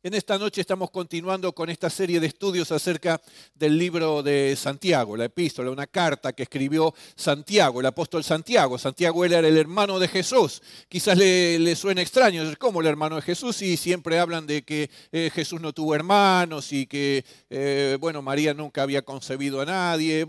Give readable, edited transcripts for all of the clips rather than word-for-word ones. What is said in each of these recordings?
En esta noche estamos continuando con esta serie de estudios acerca del libro de Santiago, la epístola, una carta que escribió Santiago, el apóstol Santiago. Santiago era el hermano de Jesús. Quizás le suene extraño, ¿cómo el hermano de Jesús? Y siempre hablan de que Jesús no tuvo hermanos y que, María nunca había concebido a nadie.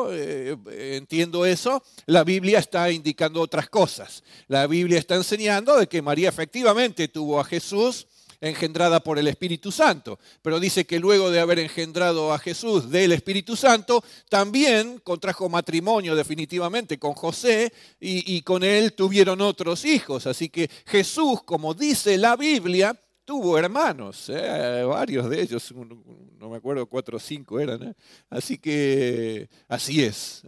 Entiendo eso. La Biblia está indicando otras cosas. La Biblia está enseñando de que María efectivamente tuvo a Jesús, engendrada por el Espíritu Santo, pero dice que luego de haber engendrado a Jesús del Espíritu Santo, también contrajo matrimonio definitivamente con José y con él tuvieron otros hijos. Así que Jesús, como dice la Biblia, tuvo hermanos, varios de ellos, no me acuerdo, 4 o 5 eran. Así que así es.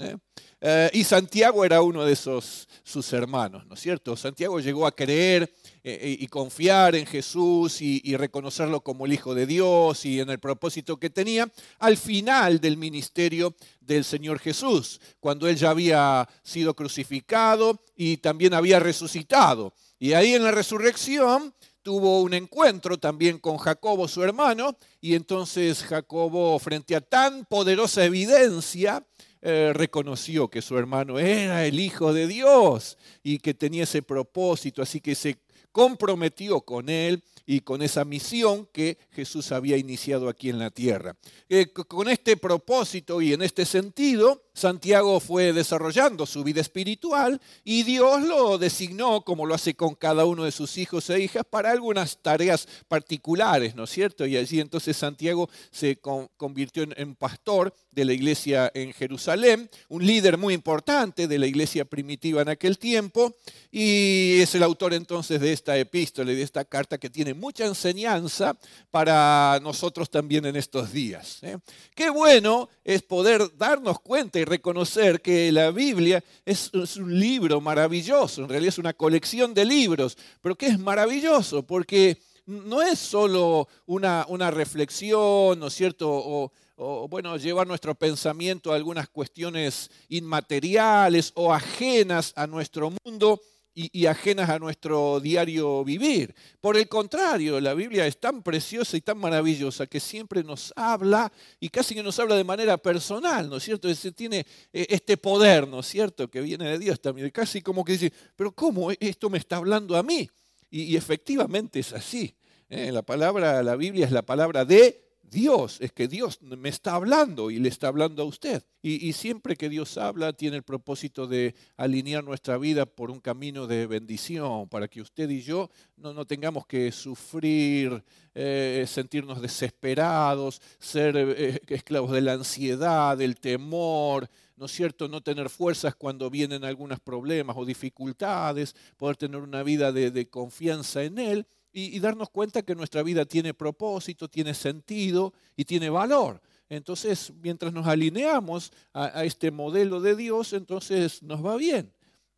Y Santiago era uno de sus hermanos, ¿no es cierto? Santiago llegó a creer y confiar en Jesús y reconocerlo como el Hijo de Dios y en el propósito que tenía al final del ministerio del Señor Jesús, cuando Él ya había sido crucificado y también había resucitado. Y ahí en la resurrección tuvo un encuentro también con Jacobo, su hermano, y entonces Jacobo, frente a tan poderosa evidencia, reconoció que su hermano era el Hijo de Dios y que tenía ese propósito, así que se comprometió con él y con esa misión que Jesús había iniciado aquí en la tierra. Con este propósito y en este sentido, Santiago fue desarrollando su vida espiritual y Dios lo designó, como lo hace con cada uno de sus hijos e hijas, para algunas tareas particulares, ¿no es cierto? Y allí entonces Santiago se convirtió en pastor de la iglesia en Jerusalén, un líder muy importante de la iglesia primitiva en aquel tiempo, y es el autor entonces de esta epístola y de esta carta que tiene mucha enseñanza para nosotros también en estos días. Qué bueno es poder darnos cuenta y reconocer que la Biblia es un libro maravilloso, en realidad es una colección de libros, pero que es maravilloso porque no es solo una reflexión, ¿no es cierto?, llevar nuestro pensamiento a algunas cuestiones inmateriales o ajenas a nuestro mundo y ajenas a nuestro diario vivir. Por el contrario, la Biblia es tan preciosa y tan maravillosa que siempre nos habla y casi que nos habla de manera personal, ¿no es cierto? Tiene este poder, ¿no es cierto?, que viene de Dios también. Casi como que dice, pero ¿cómo esto me está hablando a mí? Y efectivamente es así. La Biblia es la palabra de Dios, es que Dios me está hablando y le está hablando a usted. Y siempre que Dios habla, tiene el propósito de alinear nuestra vida por un camino de bendición, para que usted y yo no tengamos que sufrir, sentirnos desesperados, ser esclavos de la ansiedad, del temor, ¿no es cierto?, no tener fuerzas cuando vienen algunos problemas o dificultades, poder tener una vida de confianza en Él. Y darnos cuenta que nuestra vida tiene propósito, tiene sentido y tiene valor. Entonces, mientras nos alineamos a este modelo de Dios, entonces nos va bien.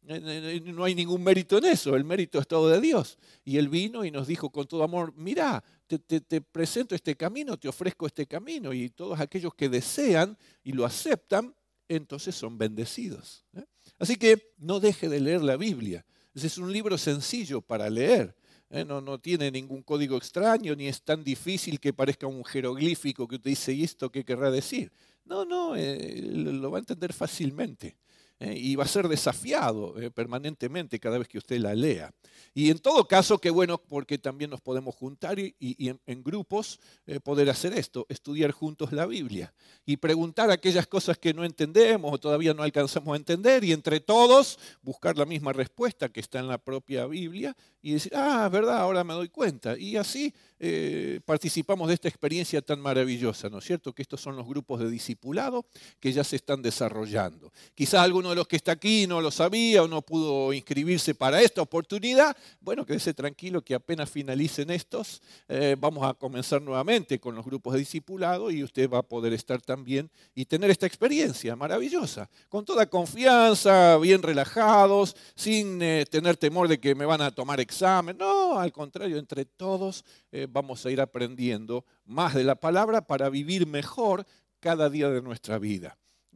No hay ningún mérito en eso, el mérito es todo de Dios. Y Él vino y nos dijo con todo amor, mira, te presento este camino, te ofrezco este camino. Y todos aquellos que desean y lo aceptan, entonces son bendecidos. Así que no deje de leer la Biblia. Ese es un libro sencillo para leer. No tiene ningún código extraño, ni es tan difícil que parezca un jeroglífico que usted dice, ¿y esto qué querrá decir? No, lo va a entender fácilmente. Y va a ser desafiado permanentemente cada vez que usted la lea. Y en todo caso, qué bueno, porque también nos podemos juntar y en grupos poder hacer esto, estudiar juntos la Biblia y preguntar aquellas cosas que no entendemos o todavía no alcanzamos a entender y entre todos buscar la misma respuesta que está en la propia Biblia y decir, verdad, ahora me doy cuenta. Y así participamos de esta experiencia tan maravillosa, ¿no es cierto? Que estos son los grupos de discipulado que ya se están desarrollando. Quizás alguno de los que está aquí no lo sabía o no pudo inscribirse para esta oportunidad. Bueno, quédese tranquilo que apenas finalicen estos, vamos a comenzar nuevamente con los grupos de discipulado y usted va a poder estar también y tener esta experiencia maravillosa, con toda confianza, bien relajados, sin tener temor de que me van a tomar examen. No, al contrario, entre todos vamos a ir aprendiendo más de la palabra para vivir mejor cada día de nuestra vida.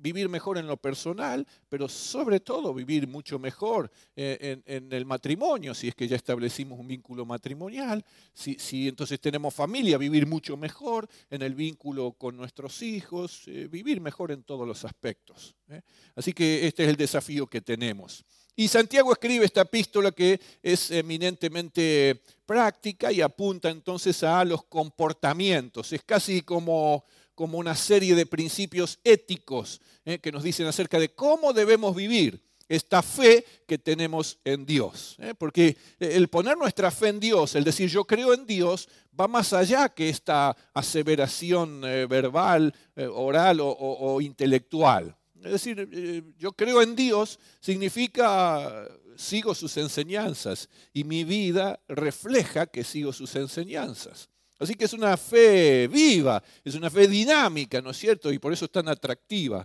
vivir mejor en lo personal, pero sobre todo vivir mucho mejor en el matrimonio, si es que ya establecimos un vínculo matrimonial, si entonces tenemos familia, vivir mucho mejor en el vínculo con nuestros hijos, vivir mejor en todos los aspectos. Así que este es el desafío que tenemos. Y Santiago escribe esta epístola que es eminentemente práctica y apunta entonces a los comportamientos. Es casi como una serie de principios éticos que nos dicen acerca de cómo debemos vivir esta fe que tenemos en Dios. Porque el poner nuestra fe en Dios, el decir yo creo en Dios, va más allá que esta aseveración verbal, oral o intelectual. Es decir, yo creo en Dios significa sigo sus enseñanzas y mi vida refleja que sigo sus enseñanzas. Así que es una fe viva, es una fe dinámica, ¿no es cierto? Y por eso es tan atractiva.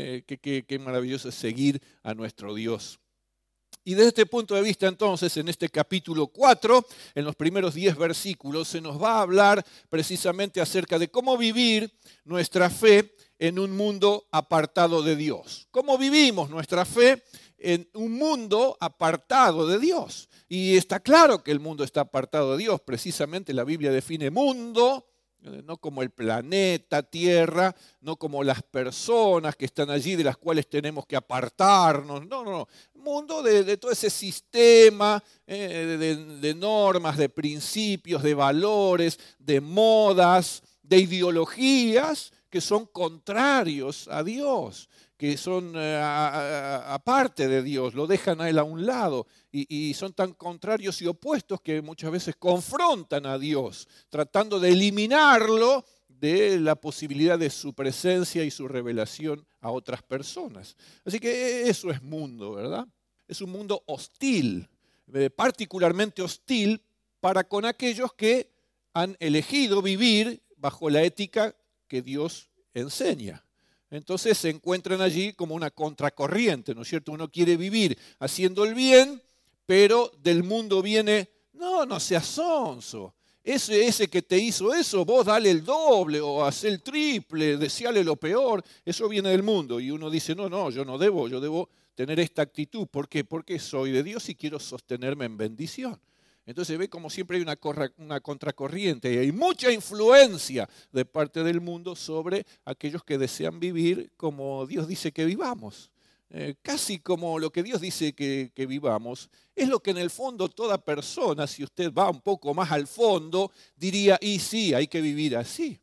Qué maravilloso es seguir a nuestro Dios. Y desde este punto de vista, entonces, en este capítulo 4, en los primeros 10 versículos, se nos va a hablar precisamente acerca de cómo vivir nuestra fe en un mundo apartado de Dios. ¿Cómo vivimos nuestra fe en un mundo apartado de Dios? Y está claro que el mundo está apartado de Dios. Precisamente la Biblia define mundo, no como el planeta Tierra, no como las personas que están allí de las cuales tenemos que apartarnos. No. Mundo de todo ese sistema de normas, de principios, de valores, de modas, de ideologías que son contrarios a Dios, que son aparte de Dios, lo dejan a Él a un lado y son tan contrarios y opuestos que muchas veces confrontan a Dios, tratando de eliminarlo de la posibilidad de su presencia y su revelación a otras personas. Así que eso es mundo, ¿verdad? Es un mundo hostil, particularmente hostil para con aquellos que han elegido vivir bajo la ética que Dios enseña. Entonces se encuentran allí como una contracorriente, ¿no es cierto? Uno quiere vivir haciendo el bien, pero del mundo viene, no seas sonso. Ese que te hizo eso, vos dale el doble o haz el triple, deseale lo peor. Eso viene del mundo. Y uno dice, no, yo debo tener esta actitud. ¿Por qué? Porque soy de Dios y quiero sostenerme en bendición. Entonces ve como siempre hay una contracorriente y hay mucha influencia de parte del mundo sobre aquellos que desean vivir como Dios dice que vivamos. Casi como lo que Dios dice que vivamos, es lo que en el fondo toda persona, si usted va un poco más al fondo, diría, y sí, hay que vivir así.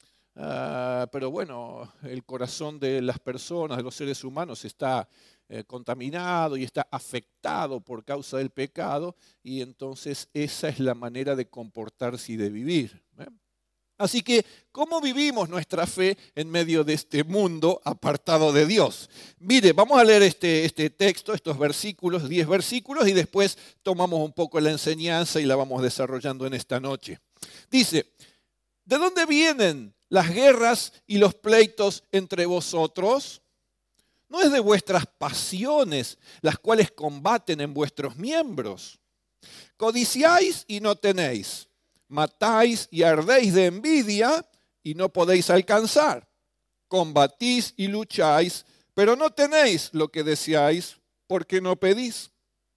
Pero bueno, el corazón de las personas, de los seres humanos está contaminado y está afectado por causa del pecado y entonces esa es la manera de comportarse y de vivir. Así que, ¿cómo vivimos nuestra fe en medio de este mundo apartado de Dios? Mire, vamos a leer este texto, estos versículos, 10 versículos, y después tomamos un poco la enseñanza y la vamos desarrollando en esta noche. Dice, ¿de dónde vienen las guerras y los pleitos entre vosotros? ¿No es de vuestras pasiones las cuales combaten en vuestros miembros? Codiciáis y no tenéis. Matáis y ardéis de envidia y no podéis alcanzar. Combatís y lucháis, pero no tenéis lo que deseáis porque no pedís.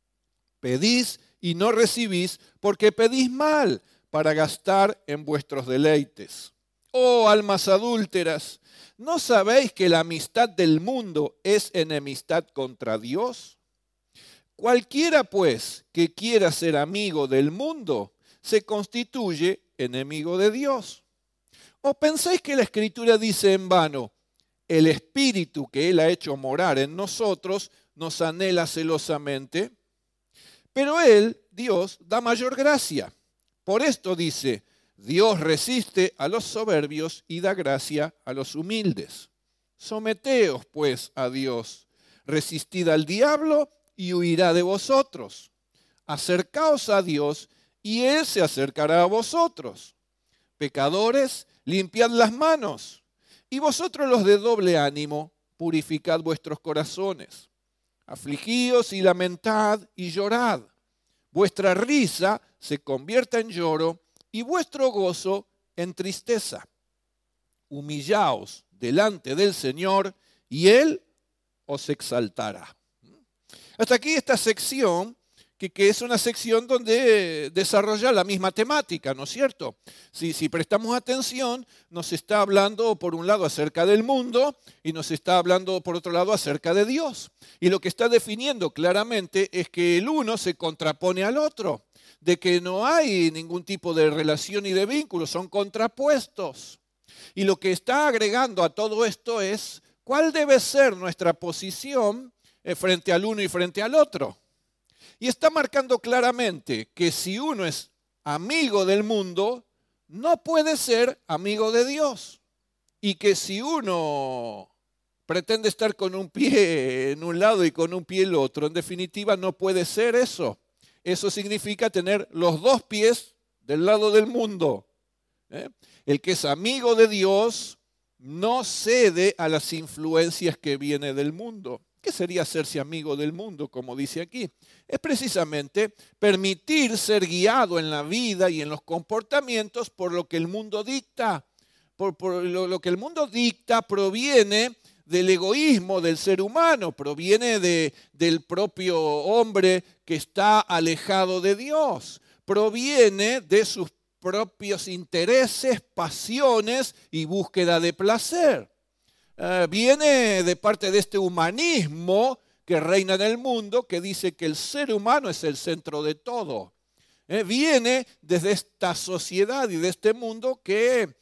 Pedís y no recibís porque pedís mal para gastar en vuestros deleites. Oh, almas adúlteras, ¿no sabéis que la amistad del mundo es enemistad contra Dios? Cualquiera, pues, que quiera ser amigo del mundo, se constituye enemigo de Dios. ¿O pensáis que la Escritura dice en vano, el Espíritu que Él ha hecho morar en nosotros nos anhela celosamente? Pero Él, Dios, da mayor gracia. Por esto dice, Dios resiste a los soberbios y da gracia a los humildes. Someteos, pues, a Dios. Resistid al diablo y huirá de vosotros. Acercaos a Dios y Él se acercará a vosotros. Pecadores, limpiad las manos. Y vosotros los de doble ánimo, purificad vuestros corazones. Afligíos y lamentad y llorad. Vuestra risa se convierta en lloro y vuestro gozo en tristeza. Humillaos delante del Señor y Él os exaltará. Hasta aquí esta sección, que es una sección donde desarrolla la misma temática, ¿no es cierto? Si prestamos atención, nos está hablando por un lado acerca del mundo y nos está hablando por otro lado acerca de Dios. Y lo que está definiendo claramente es que el uno se contrapone al otro, de que no hay ningún tipo de relación y de vínculo, son contrapuestos. Y lo que está agregando a todo esto es cuál debe ser nuestra posición frente al uno y frente al otro. Y está marcando claramente que si uno es amigo del mundo, no puede ser amigo de Dios. Y que si uno pretende estar con un pie en un lado y con un pie en el otro, en definitiva no puede ser eso. Eso significa tener los dos pies del lado del mundo. El que es amigo de Dios no cede a las influencias que vienen del mundo. ¿Qué sería hacerse amigo del mundo, como dice aquí? Es precisamente permitir ser guiado en la vida y en los comportamientos por lo que el mundo dicta. Por lo que el mundo dicta proviene del egoísmo del ser humano, proviene del propio hombre que está alejado de Dios, proviene de sus propios intereses, pasiones y búsqueda de placer. Viene de parte de este humanismo que reina en el mundo, que dice que el ser humano es el centro de todo. Viene desde esta sociedad y de este mundo que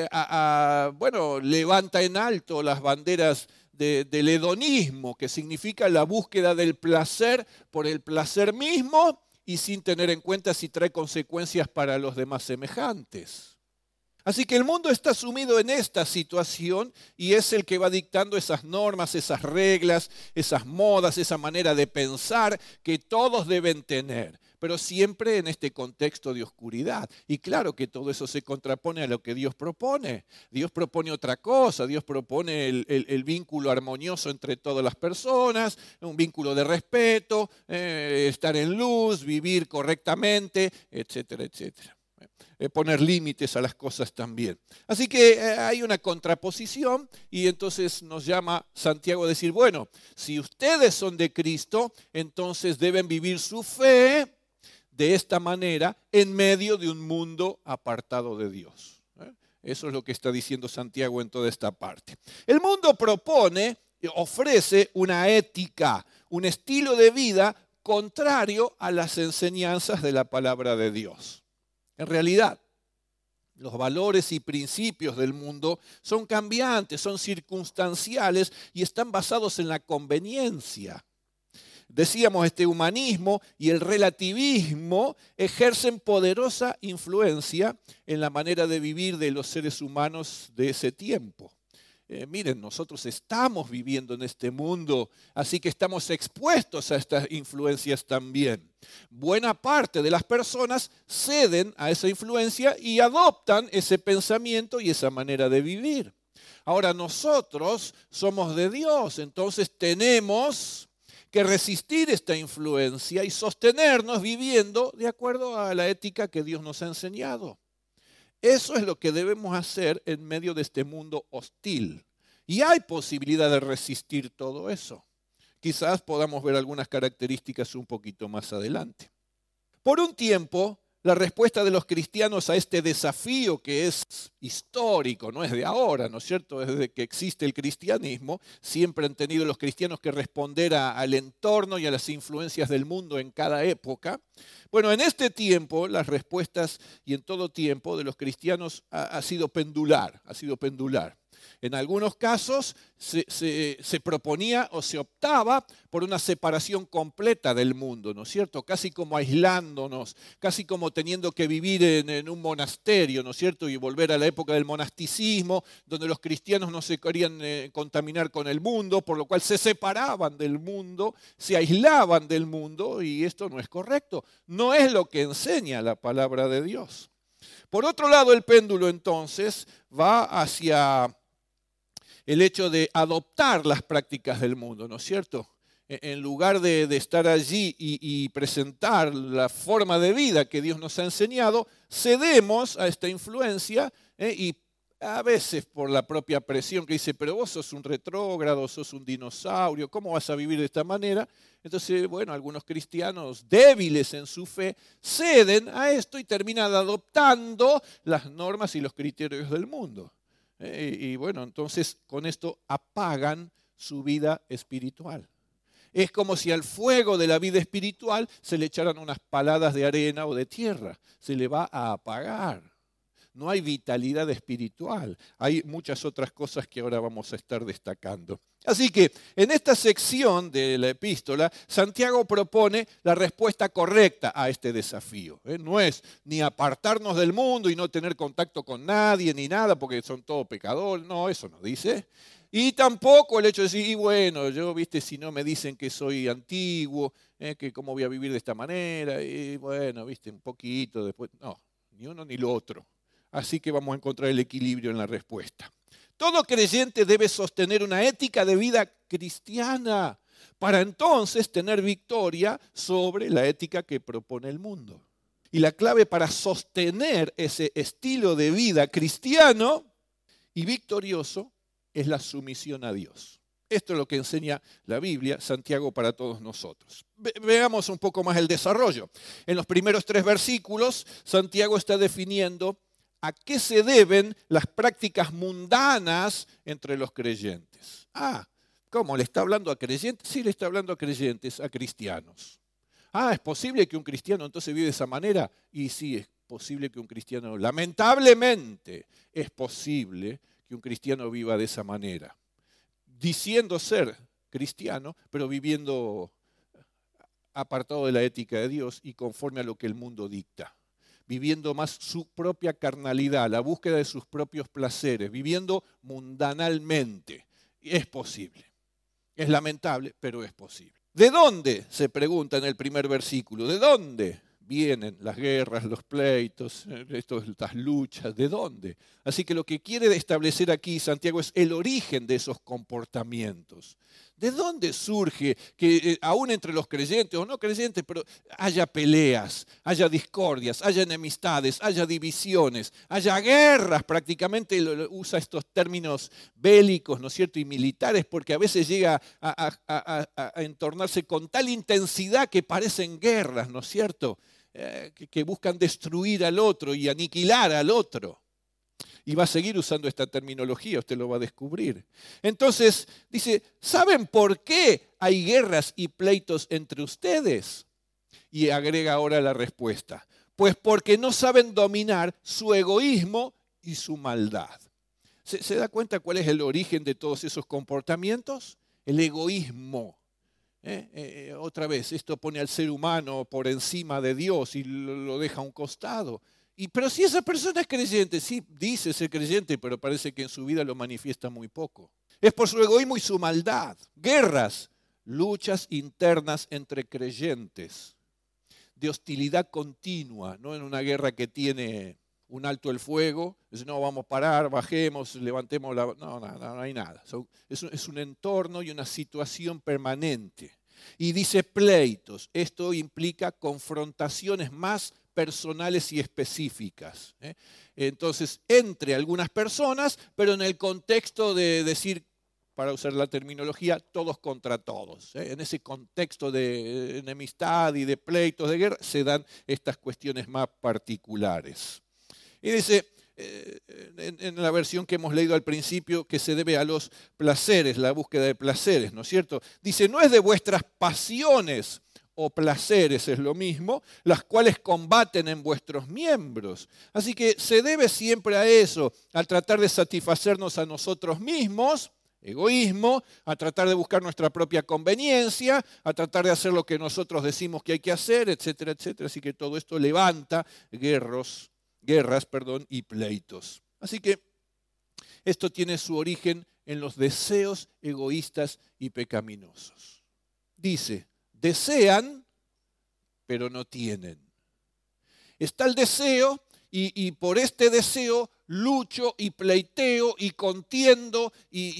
levanta en alto las banderas del hedonismo, que significa la búsqueda del placer por el placer mismo y sin tener en cuenta si trae consecuencias para los demás semejantes. Así que el mundo está sumido en esta situación y es el que va dictando esas normas, esas reglas, esas modas, esa manera de pensar que todos deben tener, pero siempre en este contexto de oscuridad. Y claro que todo eso se contrapone a lo que Dios propone. Dios propone otra cosa, Dios propone el vínculo armonioso entre todas las personas, un vínculo de respeto, estar en luz, vivir correctamente, etcétera, etcétera. Poner límites a las cosas también. Así que hay una contraposición y entonces nos llama Santiago a decir, bueno, si ustedes son de Cristo, entonces deben vivir su fe de esta manera en medio de un mundo apartado de Dios. Eso es lo que está diciendo Santiago en toda esta parte. El mundo ofrece una ética, un estilo de vida contrario a las enseñanzas de la palabra de Dios. En realidad, los valores y principios del mundo son cambiantes, son circunstanciales y están basados en la conveniencia. Decíamos, este humanismo y el relativismo ejercen poderosa influencia en la manera de vivir de los seres humanos de ese tiempo. Miren, nosotros estamos viviendo en este mundo, así que estamos expuestos a estas influencias también. Buena parte de las personas ceden a esa influencia y adoptan ese pensamiento y esa manera de vivir. Ahora nosotros somos de Dios, entonces tenemos que resistir esta influencia y sostenernos viviendo de acuerdo a la ética que Dios nos ha enseñado. Eso es lo que debemos hacer en medio de este mundo hostil. Y hay posibilidad de resistir todo eso. Quizás podamos ver algunas características un poquito más adelante. Por un tiempo, la respuesta de los cristianos a este desafío que es histórico, no es de ahora, ¿no es cierto? Desde que existe el cristianismo, siempre han tenido los cristianos que responder al entorno y a las influencias del mundo en cada época. Bueno, en este tiempo, las respuestas y en todo tiempo de los cristianos ha sido pendular, En algunos casos se proponía o se optaba por una separación completa del mundo, ¿no es cierto? Casi como aislándonos, casi como teniendo que vivir en un monasterio, ¿no es cierto? Y volver a la época del monasticismo, donde los cristianos no se querían contaminar con el mundo, por lo cual se separaban del mundo, se aislaban del mundo, y esto no es correcto. No es lo que enseña la palabra de Dios. Por otro lado, el péndulo entonces va hacia el hecho de adoptar las prácticas del mundo, ¿no es cierto? En lugar de estar allí y presentar la forma de vida que Dios nos ha enseñado, cedemos a esta influencia y A veces por la propia presión que dice, pero vos sos un retrógrado, sos un dinosaurio, ¿cómo vas a vivir de esta manera? Entonces, bueno, algunos cristianos débiles en su fe ceden a esto y terminan adoptando las normas y los criterios del mundo. Y bueno, entonces con esto apagan su vida espiritual. Es como si al fuego de la vida espiritual se le echaran unas paladas de arena o de tierra. Se le va a apagar. No hay vitalidad espiritual. Hay muchas otras cosas que ahora vamos a estar destacando. Así que en esta sección de la epístola, Santiago propone la respuesta correcta a este desafío. No es ni apartarnos del mundo y no tener contacto con nadie ni nada porque son todos pecadores. No, eso no dice. Y tampoco el hecho de decir, y bueno, yo, viste, si no me dicen que soy antiguo, que cómo voy a vivir de esta manera, y bueno, viste, un poquito después. No, ni uno ni lo otro. Así que vamos a encontrar el equilibrio en la respuesta. Todo creyente debe sostener una ética de vida cristiana para entonces tener victoria sobre la ética que propone el mundo. Y la clave para sostener ese estilo de vida cristiano y victorioso es la sumisión a Dios. Esto es lo que enseña la Biblia, Santiago, para todos nosotros. Veamos un poco más el desarrollo. En los primeros 3 versículos, Santiago está definiendo a qué se deben las prácticas mundanas entre los creyentes. ¿Cómo? ¿Le está hablando a creyentes? Sí, le está hablando a creyentes, a cristianos. ¿Es posible que un cristiano entonces vive de esa manera? Y sí, es posible que un cristiano, lamentablemente, es posible que un cristiano viva de esa manera. Diciendo ser cristiano, pero viviendo apartado de la ética de Dios y conforme a lo que el mundo dicta. Viviendo más su propia carnalidad, la búsqueda de sus propios placeres, viviendo mundanalmente. Es posible. Es lamentable, pero es posible. ¿De dónde? Se pregunta en el primer versículo. ¿De dónde vienen las guerras, los pleitos, estas luchas? ¿De dónde? Así que lo que quiere establecer aquí Santiago es el origen de esos comportamientos. ¿De dónde surge que aún entre los creyentes o no creyentes, pero haya peleas, haya discordias, haya enemistades, haya divisiones, haya guerras? Prácticamente usa estos términos bélicos, ¿no es cierto?, y militares, porque a veces llega a entornarse con tal intensidad que parecen guerras, ¿no es cierto?, que buscan destruir al otro y aniquilar al otro. Y va a seguir usando esta terminología, usted lo va a descubrir. Entonces, dice, ¿saben por qué hay guerras y pleitos entre ustedes? Y agrega ahora la respuesta. Pues porque no saben dominar su egoísmo y su maldad. ¿Se da cuenta cuál es el origen de todos esos comportamientos? El egoísmo. Otra vez, esto pone al ser humano por encima de Dios y lo deja a un costado. Pero si esa persona es creyente, sí dice ser creyente, pero parece que en su vida lo manifiesta muy poco. Es por su egoísmo y su maldad. Guerras, luchas internas entre creyentes, de hostilidad continua, no en una guerra que tiene un alto el fuego, es no, vamos a parar, bajemos, levantemos la... No hay nada. Es un entorno y una situación permanente. Y dice pleitos, esto implica confrontaciones más personales y específicas. Entonces, entre algunas personas, pero en el contexto de decir, para usar la terminología, todos contra todos. En ese contexto de enemistad y de pleitos de guerra se dan estas cuestiones más particulares. Y dice, en la versión que hemos leído al principio, que se debe a los placeres, la búsqueda de placeres, ¿no es cierto? Dice, no es de vuestras pasiones o placeres, es lo mismo, las cuales combaten en vuestros miembros. Así que se debe siempre a eso, al tratar de satisfacernos a nosotros mismos, egoísmo, a tratar de buscar nuestra propia conveniencia, a tratar de hacer lo que nosotros decimos que hay que hacer, etcétera, etcétera. Así que todo esto levanta guerras, y pleitos. Así que esto tiene su origen en los deseos egoístas y pecaminosos. Dice, desean, pero no tienen. Está el deseo y por este deseo lucho y pleiteo y contiendo,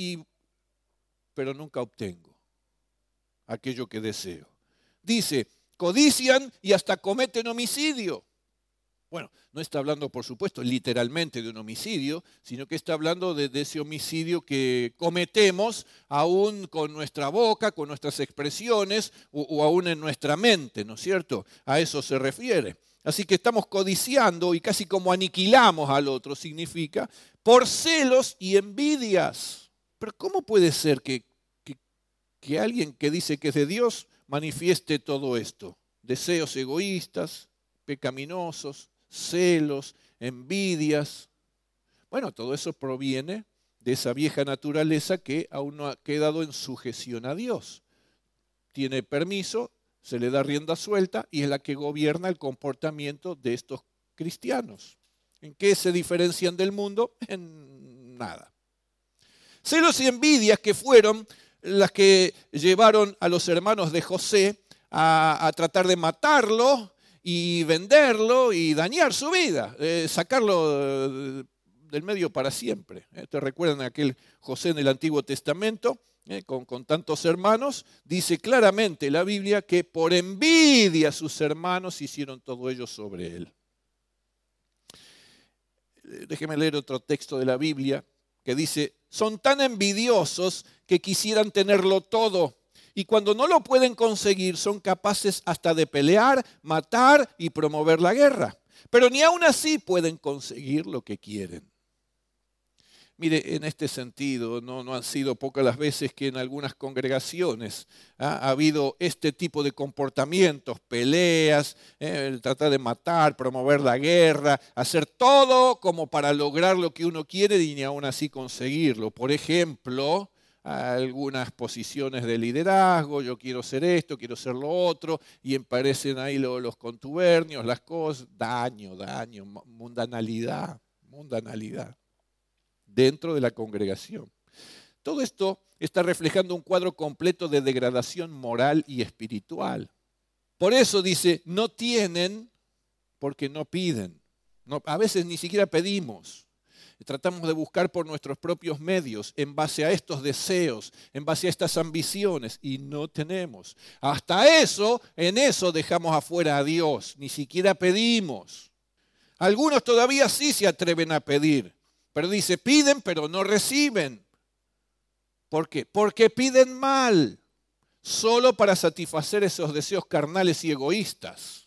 pero nunca obtengo aquello que deseo. Dice, codician y hasta cometen homicidio. Bueno, no está hablando, por supuesto, literalmente de un homicidio, sino que está hablando de ese homicidio que cometemos aún con nuestra boca, con nuestras expresiones o aún en nuestra mente, ¿no es cierto? A eso se refiere. Así que estamos codiciando y casi como aniquilamos al otro, significa, por celos y envidias. Pero ¿cómo puede ser que alguien que dice que es de Dios manifieste todo esto? Deseos egoístas, pecaminosos, celos, envidias. Bueno, todo eso proviene de esa vieja naturaleza que aún no ha quedado en sujeción a Dios. Tiene permiso, se le da rienda suelta y es la que gobierna el comportamiento de estos cristianos. ¿En qué se diferencian del mundo? En nada. Celos y envidias que fueron las que llevaron a los hermanos de José a tratar de matarlo y venderlo y dañar su vida, sacarlo del medio para siempre. ¿Te recuerdan aquel José en el Antiguo Testamento? Con tantos hermanos, dice claramente la Biblia que por envidia sus hermanos hicieron todo ello sobre él. Déjeme leer otro texto de la Biblia que dice, son tan envidiosos que quisieran tenerlo todo. Y cuando no lo pueden conseguir, son capaces hasta de pelear, matar y promover la guerra. Pero ni aún así pueden conseguir lo que quieren. Mire, en este sentido, no han sido pocas las veces que en algunas congregaciones ha habido este tipo de comportamientos, peleas, tratar de matar, promover la guerra, hacer todo como para lograr lo que uno quiere y ni aún así conseguirlo. Por ejemplo, algunas posiciones de liderazgo, yo quiero ser esto, quiero ser lo otro, y aparecen ahí los contubernios, las cosas, daño, mundanalidad dentro de la congregación. Todo esto está reflejando un cuadro completo de degradación moral y espiritual. Por eso dice, no tienen porque no piden. No, a veces ni siquiera pedimos. Tratamos de buscar por nuestros propios medios, en base a estos deseos, en base a estas ambiciones, y no tenemos. Hasta eso, en eso dejamos afuera a Dios, ni siquiera pedimos. Algunos todavía sí se atreven a pedir, pero dice, piden pero no reciben. ¿Por qué? Porque piden mal, solo para satisfacer esos deseos carnales y egoístas.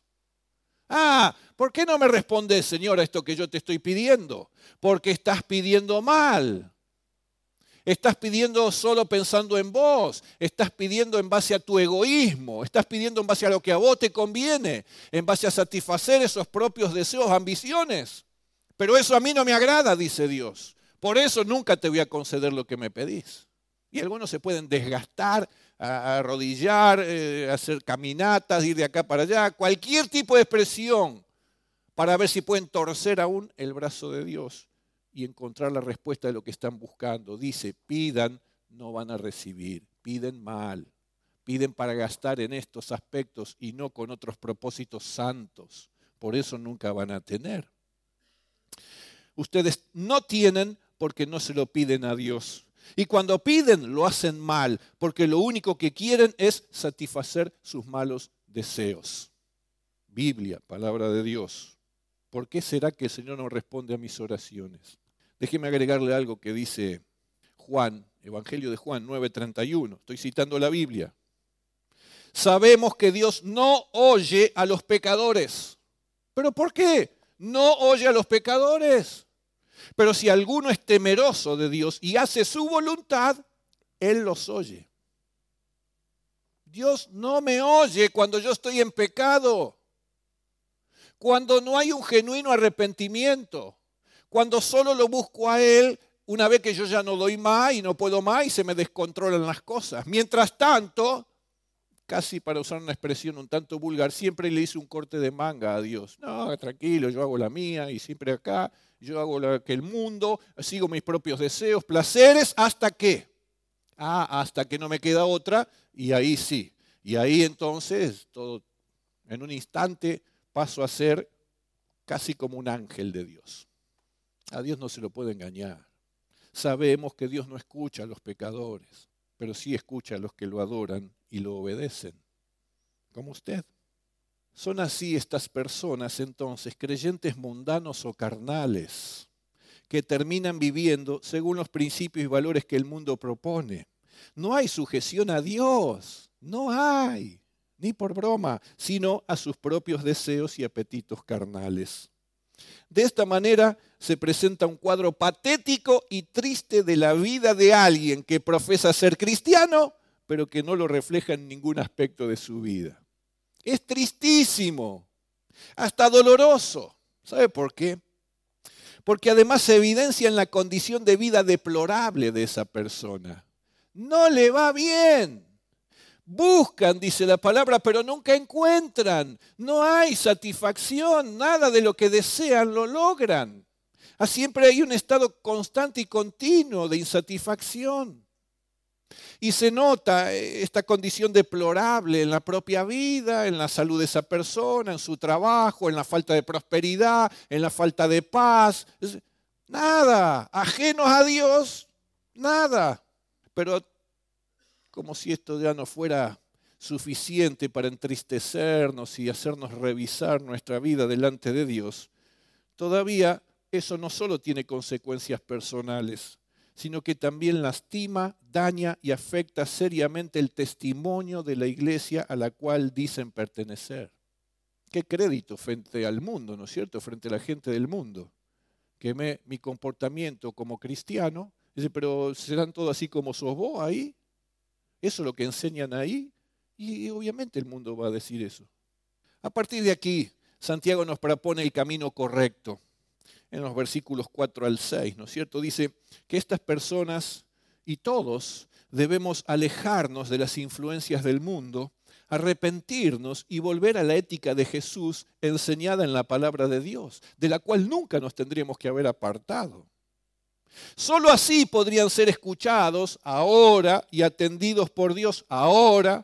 ¿Por qué no me respondes, Señor, a esto que yo te estoy pidiendo? Porque estás pidiendo mal. Estás pidiendo solo pensando en vos. Estás pidiendo en base a tu egoísmo. Estás pidiendo en base a lo que a vos te conviene. En base a satisfacer esos propios deseos, ambiciones. Pero eso a mí no me agrada, dice Dios. Por eso nunca te voy a conceder lo que me pedís. Y algunos se pueden desgastar, arrodillar, hacer caminatas, ir de acá para allá, cualquier tipo de expresión para ver si pueden torcer aún el brazo de Dios y encontrar la respuesta de lo que están buscando. Dice, pidan, no van a recibir, piden mal, piden para gastar en estos aspectos y no con otros propósitos santos. Por eso nunca van a tener. Ustedes no tienen porque no se lo piden a Dios. Y cuando piden, lo hacen mal, porque lo único que quieren es satisfacer sus malos deseos. Biblia, palabra de Dios. ¿Por qué será que el Señor no responde a mis oraciones? Déjeme agregarle algo que dice Juan, Evangelio de Juan 9:31. Estoy citando la Biblia. Sabemos que Dios no oye a los pecadores. ¿Pero por qué? No oye a los pecadores. Pero si alguno es temeroso de Dios y hace su voluntad, Él los oye. Dios no me oye cuando yo estoy en pecado, cuando no hay un genuino arrepentimiento, cuando solo lo busco a Él una vez que yo ya no doy más y no puedo más y se me descontrolan las cosas. Mientras tanto, casi para usar una expresión un tanto vulgar, siempre le hice un corte de manga a Dios. No, tranquilo, yo hago la mía y siempre acá, yo hago lo que el mundo, sigo mis propios deseos, placeres, ¿hasta qué? Hasta que no me queda otra, y ahí sí. Y ahí entonces, todo, en un instante, paso a ser casi como un ángel de Dios. A Dios no se lo puede engañar. Sabemos que Dios no escucha a los pecadores, pero sí escucha a los que lo adoran y lo obedecen, como usted. Son así estas personas entonces, creyentes mundanos o carnales, que terminan viviendo según los principios y valores que el mundo propone. No hay sujeción a Dios, no hay, ni por broma, sino a sus propios deseos y apetitos carnales. De esta manera se presenta un cuadro patético y triste de la vida de alguien que profesa ser cristiano, pero que no lo refleja en ningún aspecto de su vida. Es tristísimo, hasta doloroso. ¿Sabe por qué? Porque además se evidencia en la condición de vida deplorable de esa persona. No le va bien. Buscan, dice la palabra, pero nunca encuentran. No hay satisfacción, nada de lo que desean lo logran. Siempre hay un estado constante y continuo de insatisfacción. Y se nota esta condición deplorable en la propia vida, en la salud de esa persona, en su trabajo, en la falta de prosperidad, en la falta de paz. Nada, ajenos a Dios, nada. Pero como si esto ya no fuera suficiente para entristecernos y hacernos revisar nuestra vida delante de Dios, todavía eso no solo tiene consecuencias personales, sino que también lastima, daña y afecta seriamente el testimonio de la iglesia a la cual dicen pertenecer. Qué crédito frente al mundo, ¿no es cierto? Frente a la gente del mundo. Que mi comportamiento como cristiano, dice, pero ¿serán todos así como sos vos ahí? ¿Eso es lo que enseñan ahí? Y obviamente el mundo va a decir eso. A partir de aquí, Santiago nos propone el camino correcto. En los versículos 4 al 6, ¿no es cierto? Dice que estas personas y todos debemos alejarnos de las influencias del mundo, arrepentirnos y volver a la ética de Jesús enseñada en la palabra de Dios, de la cual nunca nos tendríamos que haber apartado. Solo así podrían ser escuchados ahora y atendidos por Dios ahora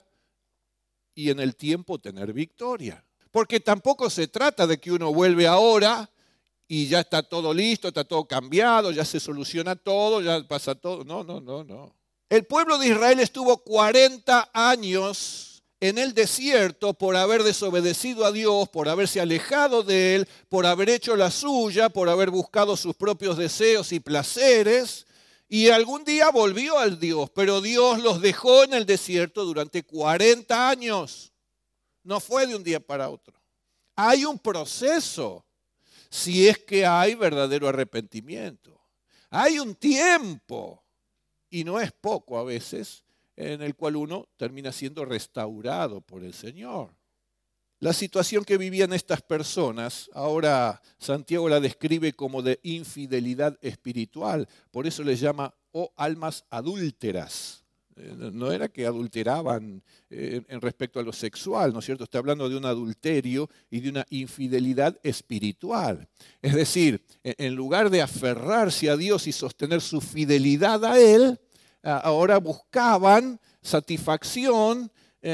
y en el tiempo tener victoria. Porque tampoco se trata de que uno vuelve ahora y ya está todo listo, está todo cambiado, ya se soluciona todo, ya pasa todo. No. El pueblo de Israel estuvo 40 años en el desierto por haber desobedecido a Dios, por haberse alejado de Él, por haber hecho la suya, por haber buscado sus propios deseos y placeres. Y algún día volvió al Dios, pero Dios los dejó en el desierto durante 40 años. No fue de un día para otro. Hay un proceso. Si es que hay verdadero arrepentimiento. Hay un tiempo, y no es poco a veces, en el cual uno termina siendo restaurado por el Señor. La situación que vivían estas personas, ahora Santiago la describe como de infidelidad espiritual, por eso les llama almas adúlteras. No era que adulteraban en respecto a lo sexual, ¿no es cierto? Está hablando de un adulterio y de una infidelidad espiritual. Es decir, en lugar de aferrarse a Dios y sostener su fidelidad a Él, ahora buscaban satisfacción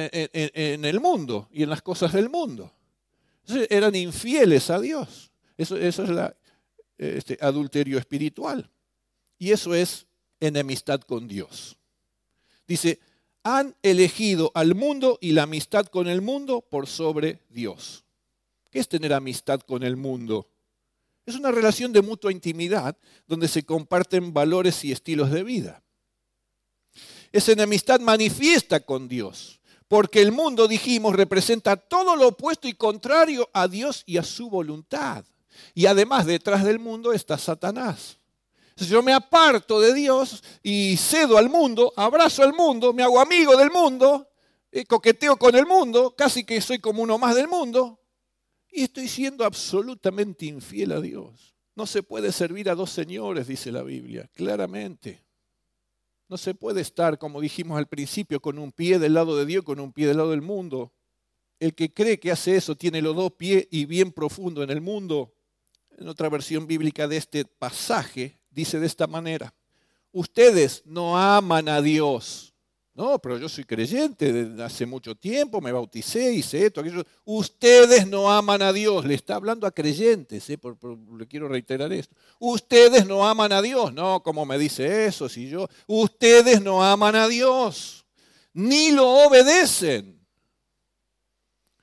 en el mundo y en las cosas del mundo. Entonces, eran infieles a Dios. Eso es adulterio espiritual. Y eso es enemistad con Dios. Dice, han elegido al mundo y la amistad con el mundo por sobre Dios. ¿Qué es tener amistad con el mundo? Es una relación de mutua intimidad donde se comparten valores y estilos de vida. Esa enemistad manifiesta con Dios, porque el mundo, dijimos, representa todo lo opuesto y contrario a Dios y a su voluntad. Y además detrás del mundo está Satanás. Yo me aparto de Dios y cedo al mundo, abrazo al mundo, me hago amigo del mundo, coqueteo con el mundo, casi que soy como uno más del mundo. Y estoy siendo absolutamente infiel a Dios. No se puede servir a dos señores, dice la Biblia, claramente. No se puede estar, como dijimos al principio, con un pie del lado de Dios y con un pie del lado del mundo. El que cree que hace eso tiene los dos pies y bien profundo en el mundo. En otra versión bíblica de este pasaje, dice de esta manera, ustedes no aman a Dios. No, pero yo soy creyente desde hace mucho tiempo, me bauticé, hice esto, aquello. Ustedes no aman a Dios. Le está hablando a creyentes, le quiero reiterar esto. Ustedes no aman a Dios. No, ¿cómo me dice eso? Si yo, ustedes no aman a Dios, ni lo obedecen.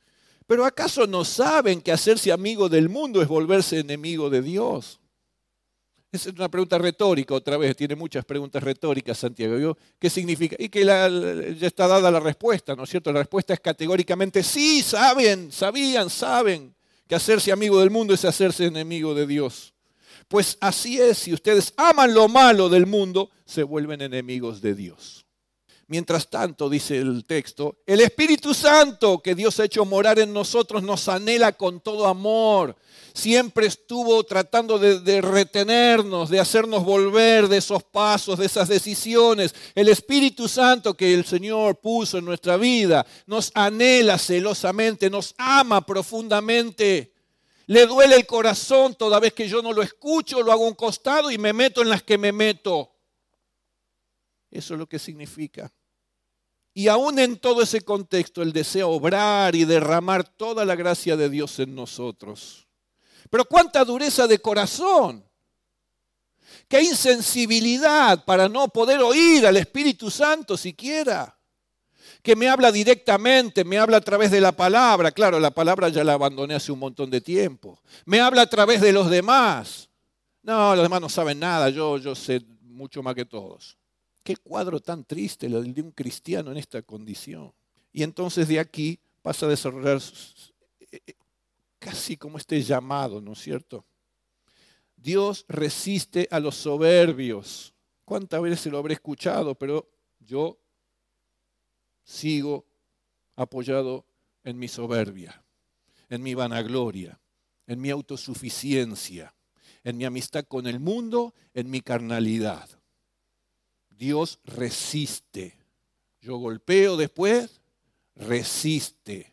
¿Pero acaso no saben que hacerse amigo del mundo es volverse enemigo de Dios? Esa es una pregunta retórica, otra vez, tiene muchas preguntas retóricas, Santiago. ¿Vio? ¿Qué significa? Y que ya está dada la respuesta, ¿no es cierto? La respuesta es categóricamente sí, saben que hacerse amigo del mundo es hacerse enemigo de Dios. Pues así es, si ustedes aman lo malo del mundo, se vuelven enemigos de Dios. Mientras tanto, dice el texto, el Espíritu Santo que Dios ha hecho morar en nosotros nos anhela con todo amor. Siempre estuvo tratando de retenernos, de hacernos volver de esos pasos, de esas decisiones. El Espíritu Santo que el Señor puso en nuestra vida nos anhela celosamente, nos ama profundamente. Le duele el corazón toda vez que yo no lo escucho, lo hago a un costado y me meto en las que me meto. Eso es lo que significa. Y aún en todo ese contexto, Él desea obrar y derramar toda la gracia de Dios en nosotros. Pero cuánta dureza de corazón, qué insensibilidad para no poder oír al Espíritu Santo siquiera, que me habla directamente, me habla a través de la palabra. Claro, la palabra ya la abandoné hace un montón de tiempo. Me habla a través de los demás. No, los demás no saben nada, yo sé mucho más que todos. Qué cuadro tan triste el de un cristiano en esta condición. Y entonces de aquí pasa a desarrollar casi como este llamado, ¿no es cierto? Dios resiste a los soberbios. ¿Cuántas veces lo habré escuchado? Pero yo sigo apoyado en mi soberbia, en mi vanagloria, en mi autosuficiencia, en mi amistad con el mundo, en mi carnalidad. Dios resiste. Yo golpeo después, resiste.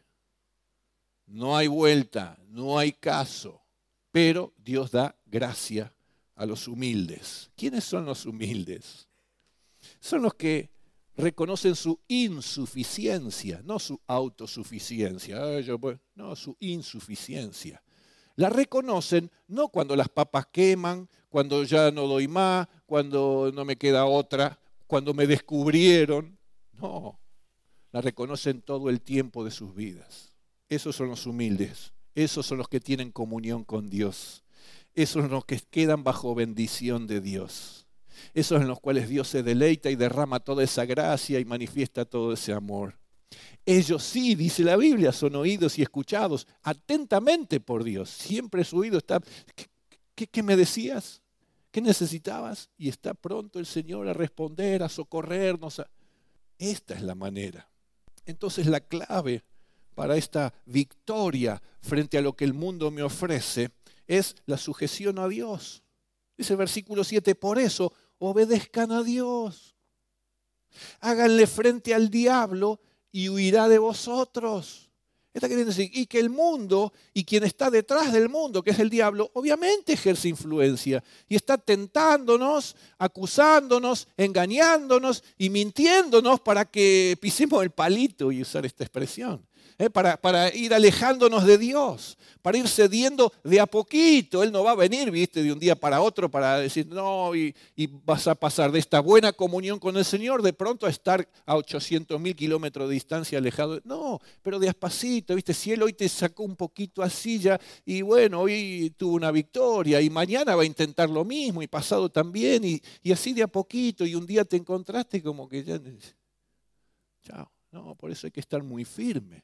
No hay vuelta, no hay caso. Pero Dios da gracia a los humildes. ¿Quiénes son los humildes? Son los que reconocen su insuficiencia, no su autosuficiencia. No, su insuficiencia. La reconocen no cuando las papas queman, cuando ya no doy más, cuando no me queda otra, cuando me descubrieron. No, la reconocen todo el tiempo de sus vidas. Esos son los humildes, esos son los que tienen comunión con Dios, esos son los que quedan bajo bendición de Dios, esos en los cuales Dios se deleita y derrama toda esa gracia y manifiesta todo ese amor. Ellos sí, dice la Biblia, son oídos y escuchados atentamente por Dios. Siempre su oído está, ¿qué me decías? ¿Qué necesitabas? Y está pronto el Señor a responder, a socorrernos. Esta es la manera. Entonces la clave para esta victoria frente a lo que el mundo me ofrece es la sujeción a Dios. Dice el versículo 7, por eso obedezcan a Dios. Háganle frente al diablo y huirá de vosotros. Está queriendo decir, y que el mundo y quien está detrás del mundo, que es el diablo, obviamente ejerce influencia y está tentándonos, acusándonos, engañándonos y mintiéndonos para que pisemos el palito, y usar esta expresión. Para ir alejándonos de Dios, para ir cediendo de a poquito. Él no va a venir, ¿viste?, de un día para otro para decir, no, y vas a pasar de esta buena comunión con el Señor de pronto a estar a 800.000 kilómetros de distancia alejado. No, pero despacito, ¿viste? Si Él hoy te sacó un poquito así ya, y bueno, hoy tuvo una victoria, y mañana va a intentar lo mismo, y pasado también, y así de a poquito, y un día te encontraste como que ya, chao. No, por eso hay que estar muy firme.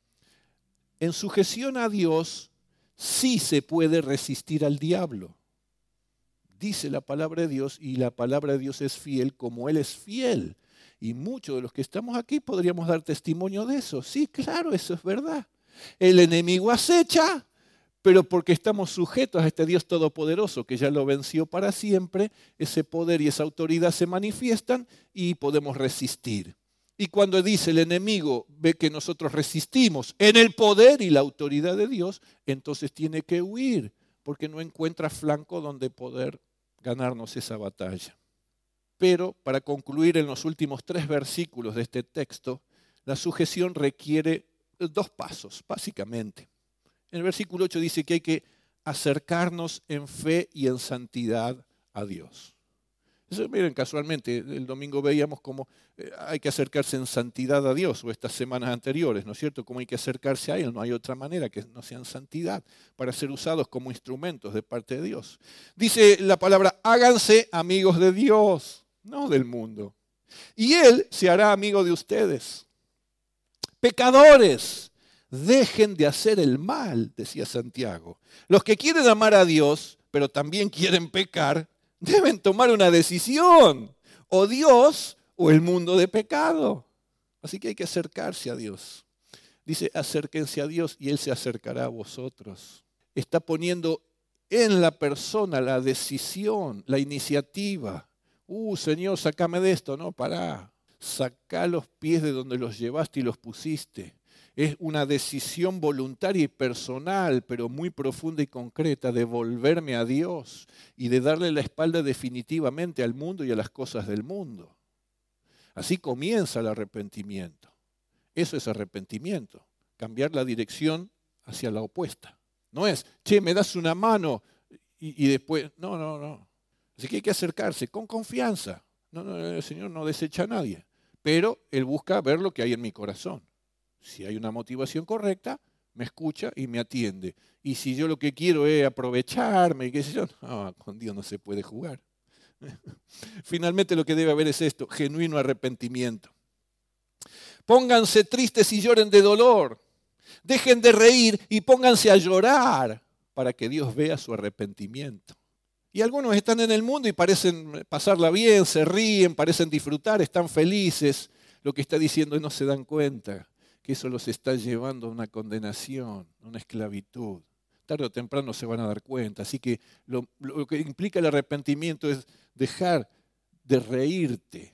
En sujeción a Dios sí se puede resistir al diablo. Dice la palabra de Dios y la palabra de Dios es fiel como Él es fiel. Y muchos de los que estamos aquí podríamos dar testimonio de eso. Sí, claro, eso es verdad. El enemigo acecha, pero porque estamos sujetos a este Dios todopoderoso que ya lo venció para siempre, ese poder y esa autoridad se manifiestan y podemos resistir. Y cuando dice el enemigo, ve que nosotros resistimos en el poder y la autoridad de Dios, entonces tiene que huir, porque no encuentra flanco donde poder ganarnos esa batalla. Pero para concluir en los últimos 3 versículos de este texto, la sujeción requiere 2 pasos, básicamente. En el versículo 8 dice que hay que acercarnos en fe y en santidad a Dios. Eso, miren, casualmente, el domingo veíamos cómo hay que acercarse en santidad a Dios, o estas semanas anteriores, ¿no es cierto? Cómo hay que acercarse a Él, no hay otra manera que no sea en santidad, para ser usados como instrumentos de parte de Dios. Dice la palabra, háganse amigos de Dios, no del mundo. Y Él se hará amigo de ustedes. Pecadores, dejen de hacer el mal, decía Santiago. Los que quieren amar a Dios, pero también quieren pecar, deben tomar una decisión, o Dios o el mundo de pecado. Así que hay que acercarse a Dios. Dice, acérquense a Dios y Él se acercará a vosotros. Está poniendo en la persona la decisión, la iniciativa. Señor, sácame de esto. No, pará. Sacá los pies de donde los llevaste y los pusiste. Es una decisión voluntaria y personal, pero muy profunda y concreta, de volverme a Dios y de darle la espalda definitivamente al mundo y a las cosas del mundo. Así comienza el arrepentimiento. Eso es arrepentimiento, cambiar la dirección hacia la opuesta. No es, me das una mano y después, no. Así que hay que acercarse con confianza. No, el Señor no desecha a nadie, pero Él busca ver lo que hay en mi corazón. Si hay una motivación correcta, me escucha y me atiende. Y si yo lo que quiero es aprovecharme, qué sé yo, no, con Dios no se puede jugar. Finalmente lo que debe haber es esto, genuino arrepentimiento. Pónganse tristes y lloren de dolor. Dejen de reír y pónganse a llorar para que Dios vea su arrepentimiento. Y algunos están en el mundo y parecen pasarla bien, se ríen, parecen disfrutar, están felices. Lo que está diciendo es no se dan cuenta que eso los está llevando a una condenación, a una esclavitud. Tarde o temprano se van a dar cuenta. Así que lo que implica el arrepentimiento es dejar de reírte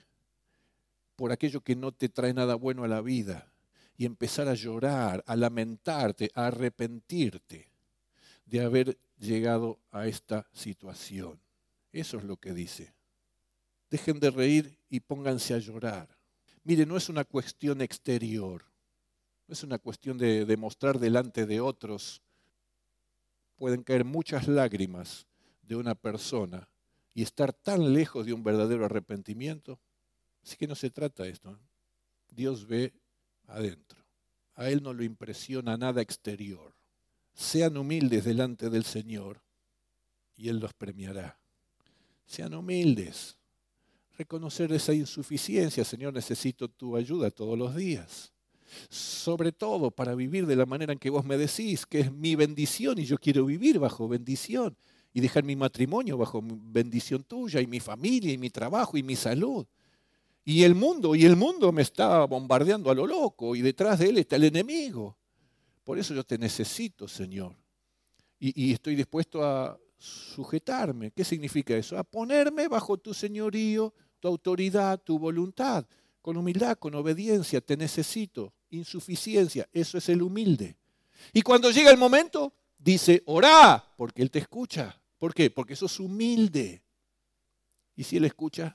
por aquello que no te trae nada bueno a la vida y empezar a llorar, a lamentarte, a arrepentirte de haber llegado a esta situación. Eso es lo que dice. Dejen de reír y pónganse a llorar. Mire, no es una cuestión exterior. No es una cuestión de demostrar delante de otros. Pueden caer muchas lágrimas de una persona y estar tan lejos de un verdadero arrepentimiento. Así que no se trata de esto. Dios ve adentro. A Él no lo impresiona nada exterior. Sean humildes delante del Señor y Él los premiará. Sean humildes. Reconocer esa insuficiencia. Señor, necesito tu ayuda todos los días. Sobre todo para vivir de la manera en que vos me decís, que es mi bendición y yo quiero vivir bajo bendición y dejar mi matrimonio bajo bendición tuya y mi familia y mi trabajo y mi salud. Y el mundo me está bombardeando a lo loco y detrás de él está el enemigo. Por eso yo te necesito, Señor. Y estoy dispuesto a sujetarme. ¿Qué significa eso? A ponerme bajo tu señorío, tu autoridad, tu voluntad. Con humildad, con obediencia, te necesito. Insuficiencia, eso es el humilde. Y cuando llega el momento, dice, orá, porque Él te escucha. ¿Por qué? Porque sos humilde. Y si Él escucha,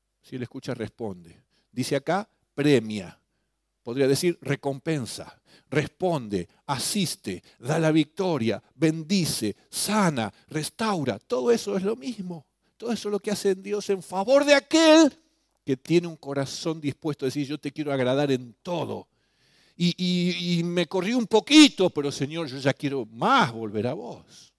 responde. Dice acá, premia. Podría decir recompensa, responde, asiste, da la victoria, bendice, sana, restaura. Todo eso es lo mismo. Todo eso es lo que hace Dios en favor de aquel que tiene un corazón dispuesto a decir, yo te quiero agradar en todo. Y me corrí un poquito, pero Señor, yo ya quiero más volver a vos.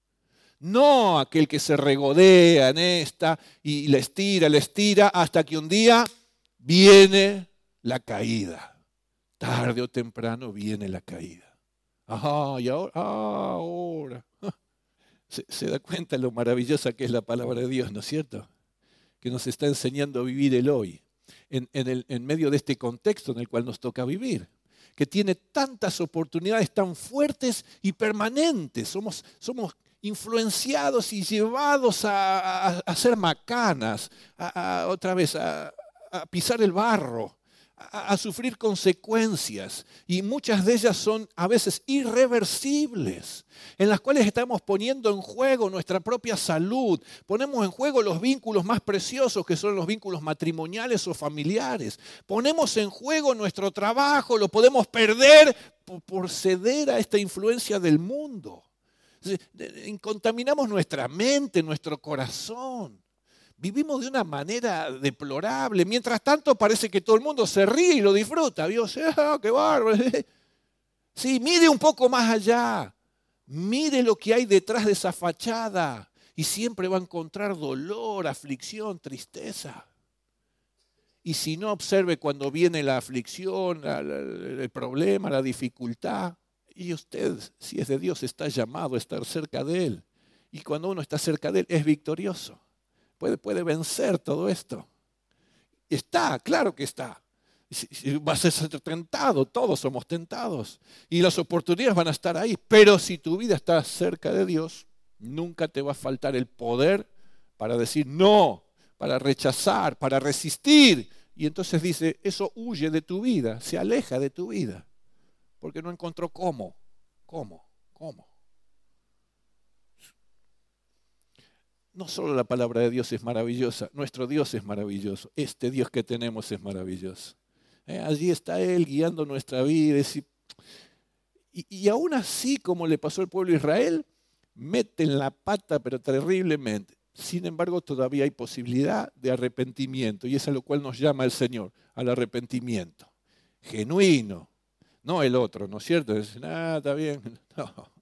No aquel que se regodea en esta y la estira, hasta que un día viene la caída. Tarde o temprano viene la caída. Y ahora. Se da cuenta lo maravillosa que es la palabra de Dios, ¿no es cierto? Que nos está enseñando a vivir el hoy, en medio de este contexto en el cual nos toca vivir, que tiene tantas oportunidades tan fuertes y permanentes. Somos influenciados y llevados a hacer macanas, otra vez a pisar el barro, a sufrir consecuencias, y muchas de ellas son a veces irreversibles, en las cuales estamos poniendo en juego nuestra propia salud, ponemos en juego los vínculos más preciosos que son los vínculos matrimoniales o familiares, ponemos en juego nuestro trabajo, lo podemos perder por ceder a esta influencia del mundo. Contaminamos nuestra mente, nuestro corazón. Vivimos de una manera deplorable. Mientras tanto parece que todo el mundo se ríe y lo disfruta. Dios, qué bárbaro. Sí, mire un poco más allá. Mire lo que hay detrás de esa fachada. Y siempre va a encontrar dolor, aflicción, tristeza. Y si no, observe cuando viene la aflicción, el problema, la dificultad. Y usted, si es de Dios, está llamado a estar cerca de Él. Y cuando uno está cerca de Él, es victorioso. Puede vencer todo esto. Está, claro que está. Vas a ser tentado, todos somos tentados. Y las oportunidades van a estar ahí. Pero si tu vida está cerca de Dios, nunca te va a faltar el poder para decir no, para rechazar, para resistir. Y entonces dice, eso huye de tu vida, se aleja de tu vida. Porque no encontró cómo. No solo la palabra de Dios es maravillosa, nuestro Dios es maravilloso. Este Dios que tenemos es maravilloso. Allí está Él guiando nuestra vida. Y aún así, como le pasó al pueblo de Israel, meten la pata, pero terriblemente. Sin embargo, todavía hay posibilidad de arrepentimiento, y es a lo cual nos llama el Señor, al arrepentimiento. Genuino, no el otro, ¿no es cierto? Dicen, está bien. No.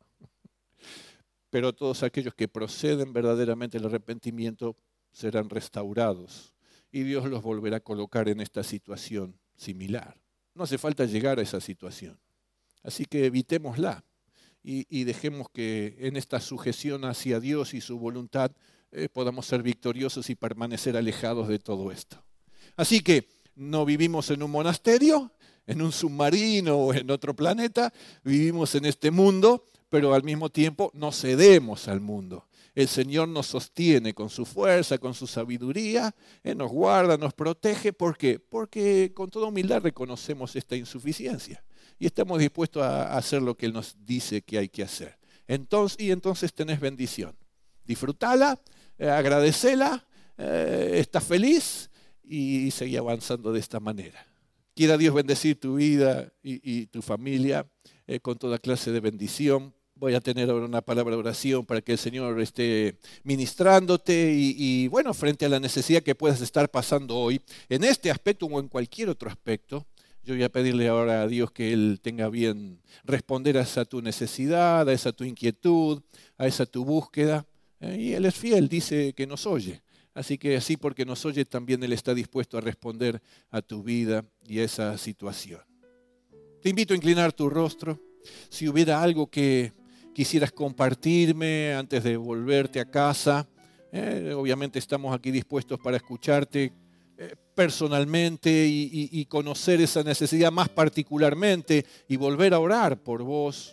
Pero todos aquellos que proceden verdaderamente al arrepentimiento serán restaurados, y Dios los volverá a colocar en esta situación similar. No hace falta llegar a esa situación. Así que evitémosla y dejemos que en esta sujeción hacia Dios y su voluntad podamos ser victoriosos y permanecer alejados de todo esto. Así que no vivimos en un monasterio, en un submarino o en otro planeta, vivimos en este mundo, pero al mismo tiempo no cedemos al mundo. El Señor nos sostiene con su fuerza, con su sabiduría, nos guarda, nos protege. ¿Por qué? Porque con toda humildad reconocemos esta insuficiencia y estamos dispuestos a hacer lo que Él nos dice que hay que hacer. Entonces tenés bendición. Disfrutala, agradecela, estás feliz y seguí avanzando de esta manera. Quiera Dios bendecir tu vida y tu familia con toda clase de bendición. Voy a tener ahora una palabra de oración para que el Señor esté ministrándote y bueno, frente a la necesidad que puedas estar pasando hoy, en este aspecto o en cualquier otro aspecto, yo voy a pedirle ahora a Dios que Él tenga bien responder a esa tu necesidad, a esa tu inquietud, a esa tu búsqueda. Y Él es fiel, dice que nos oye. Así que así porque nos oye, también Él está dispuesto a responder a tu vida y a esa situación. Te invito a inclinar tu rostro. Si hubiera algo que quisieras compartirme antes de volverte a casa, obviamente estamos aquí dispuestos para escucharte personalmente y conocer esa necesidad más particularmente y volver a orar por vos.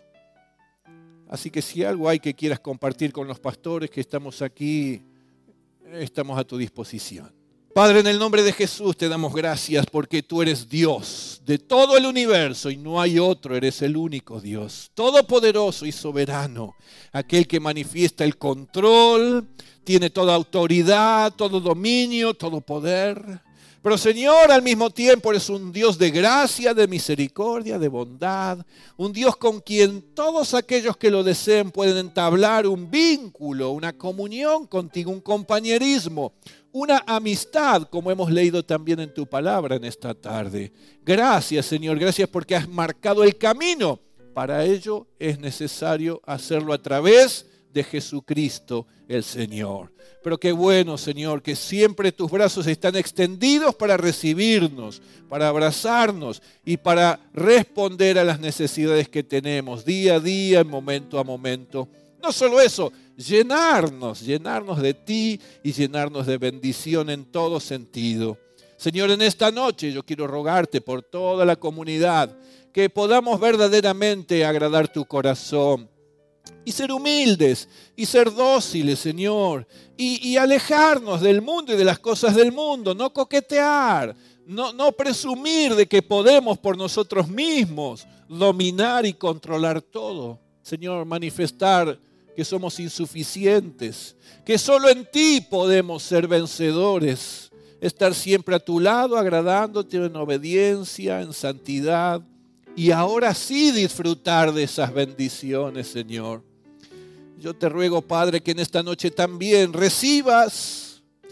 Así que si algo hay que quieras compartir con los pastores que estamos aquí, estamos a tu disposición. Padre, en el nombre de Jesús te damos gracias porque tú eres Dios de todo el universo y no hay otro, eres el único Dios, todopoderoso y soberano, aquel que manifiesta el control, tiene toda autoridad, todo dominio, todo poder. Pero Señor, al mismo tiempo eres un Dios de gracia, de misericordia, de bondad, un Dios con quien todos aquellos que lo deseen pueden entablar un vínculo, una comunión contigo, un compañerismo, una amistad, como hemos leído también en tu palabra en esta tarde. Gracias, Señor, gracias porque has marcado el camino. Para ello es necesario hacerlo a través de Jesucristo el Señor. Pero qué bueno, Señor, que siempre tus brazos están extendidos para recibirnos, para abrazarnos y para responder a las necesidades que tenemos día a día, momento a momento. No solo eso, llenarnos de ti y llenarnos de bendición en todo sentido. Señor, en esta noche yo quiero rogarte por toda la comunidad que podamos verdaderamente agradar tu corazón y ser humildes y ser dóciles, Señor, y alejarnos del mundo y de las cosas del mundo, no coquetear, no presumir de que podemos por nosotros mismos dominar y controlar todo. Señor, manifestar que somos insuficientes, que solo en ti podemos ser vencedores, estar siempre a tu lado, agradándote en obediencia, en santidad, y ahora sí disfrutar de esas bendiciones, Señor. Yo te ruego, Padre, que en esta noche también recibas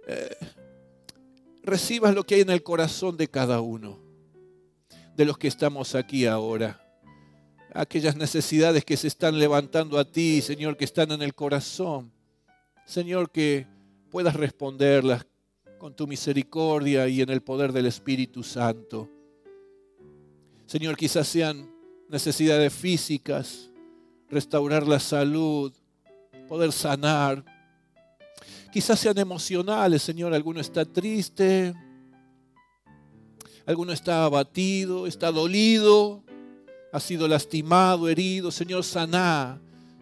recibas lo que hay en el corazón de cada uno, de los que estamos aquí ahora. Aquellas necesidades que se están levantando a ti, Señor, que están en el corazón. Señor, que puedas responderlas con tu misericordia y en el poder del Espíritu Santo. Señor, quizás sean necesidades físicas, restaurar la salud, poder sanar. Quizás sean emocionales, Señor. Alguno está triste, alguno está abatido, está dolido, ha sido lastimado, herido. Señor, saná,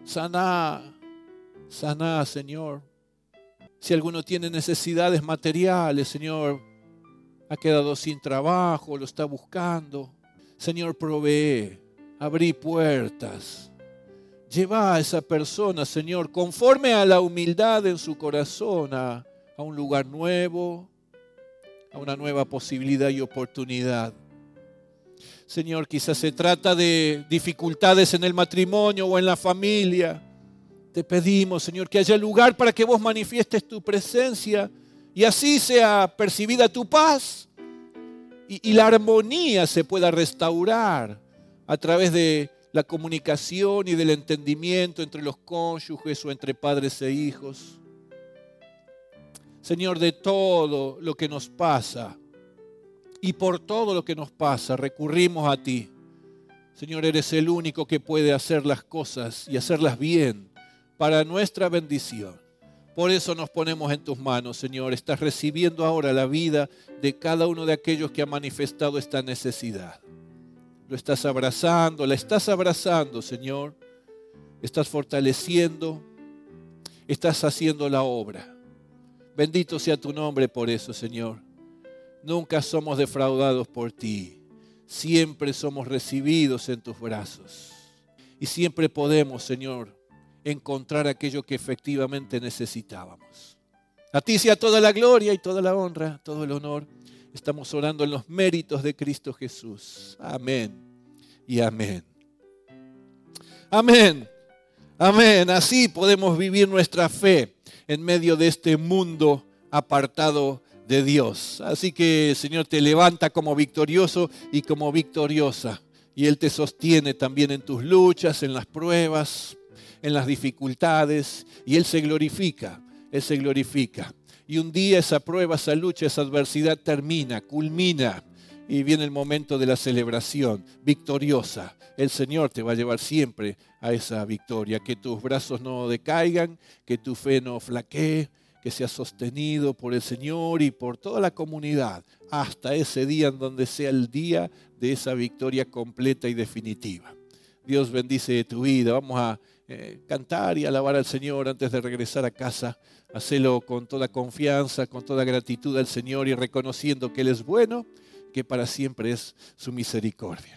Señor. Si alguno tiene necesidades materiales, Señor, ha quedado sin trabajo, lo está buscando. Señor, provee, abrí puertas. Lleva a esa persona, Señor, conforme a la humildad en su corazón, a un lugar nuevo, a una nueva posibilidad y oportunidad. Señor, quizás se trata de dificultades en el matrimonio o en la familia. Te pedimos, Señor, que haya lugar para que vos manifiestes tu presencia y así sea percibida tu paz y la armonía se pueda restaurar a través de la comunicación y del entendimiento entre los cónyuges o entre padres e hijos. Señor, de todo lo que nos pasa y por todo lo que nos pasa, recurrimos a ti. Señor, eres el único que puede hacer las cosas y hacerlas bien para nuestra bendición. Por eso nos ponemos en tus manos, Señor. Estás recibiendo ahora la vida de cada uno de aquellos que ha manifestado esta necesidad. Lo estás abrazando, la estás abrazando, Señor. Estás fortaleciendo, estás haciendo la obra. Bendito sea tu nombre por eso, Señor. Nunca somos defraudados por ti. Siempre somos recibidos en tus brazos. Y siempre podemos, Señor, encontrar aquello que efectivamente necesitábamos. A ti sea toda la gloria y toda la honra, todo el honor. Estamos orando en los méritos de Cristo Jesús. Amén y amén. Amén. Amén. Así podemos vivir nuestra fe en medio de este mundo apartado de Dios. Así que el Señor te levanta como victorioso y como victoriosa. Y Él te sostiene también en tus luchas, en las pruebas, en las dificultades. Y Él se glorifica. Él se glorifica. Y un día esa prueba, esa lucha, esa adversidad termina, culmina. Y viene el momento de la celebración victoriosa. El Señor te va a llevar siempre a esa victoria. Que tus brazos no decaigan, que tu fe no flaquee, que seas sostenido por el Señor y por toda la comunidad hasta ese día en donde sea el día de esa victoria completa y definitiva. Dios bendice tu vida. Vamos a cantar y alabar al Señor antes de regresar a casa. Hacelo con toda confianza, con toda gratitud al Señor y reconociendo que Él es bueno, que para siempre es su misericordia.